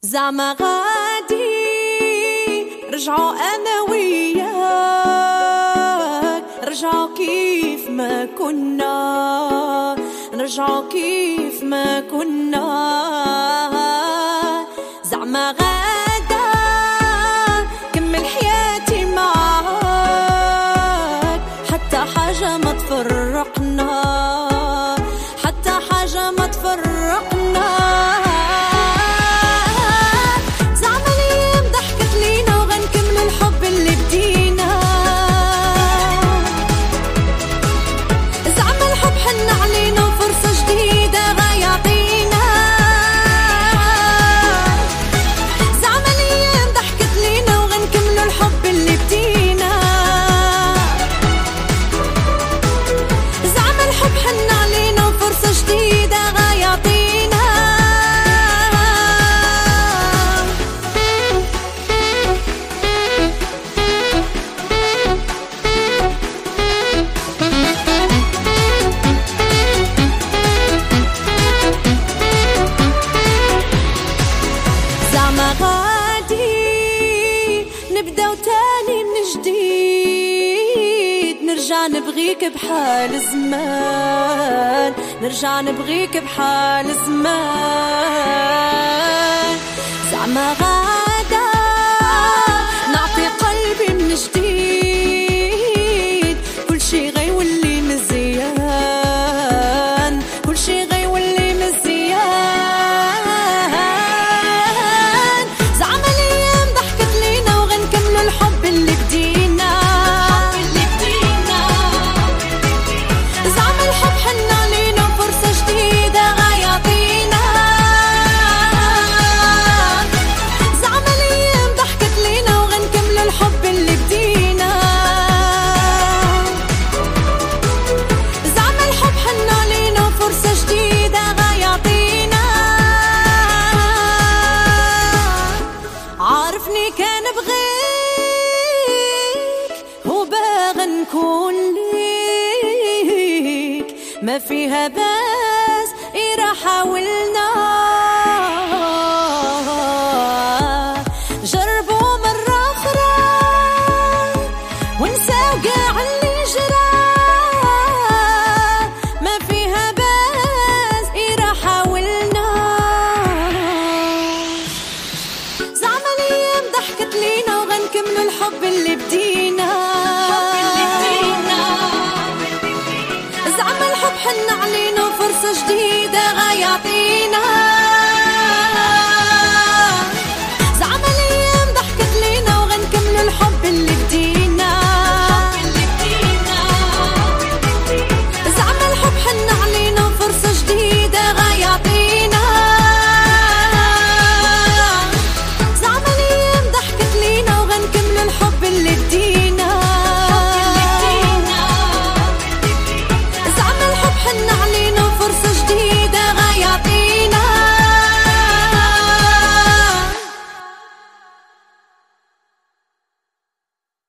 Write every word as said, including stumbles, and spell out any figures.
زعما غادي رجعوا انا وياك، رجعوا كيف ما كنا، نرجعوا كيف ما كنا. زعما غادا كمل حياتي معاك، حتى حاجة ما تفرقنا، حتى حاجة ما تفرقنا. نبدأ تاني من جديد، نرجع نبغيك بحال زمان، نرجع نبغيك بحال زمان. زعما غادا نعطي قلبي من جديد، كل شي غيولي مزيان، كل شي غيولي مزيان. زعما الأيام ضحكت لينا وغنكملوا الحب اللي بدينا، زعما الحب حن علينا وفرصة جديدة غيعطينا. زعما الأيام ضحكت لينا وغنكملوا الحب اللي بدينا، زعما الحب حن علينا وفرصة جديدة غيعطينا. عارفني كان بغيك وباغا نكون ليك، ما فيها بال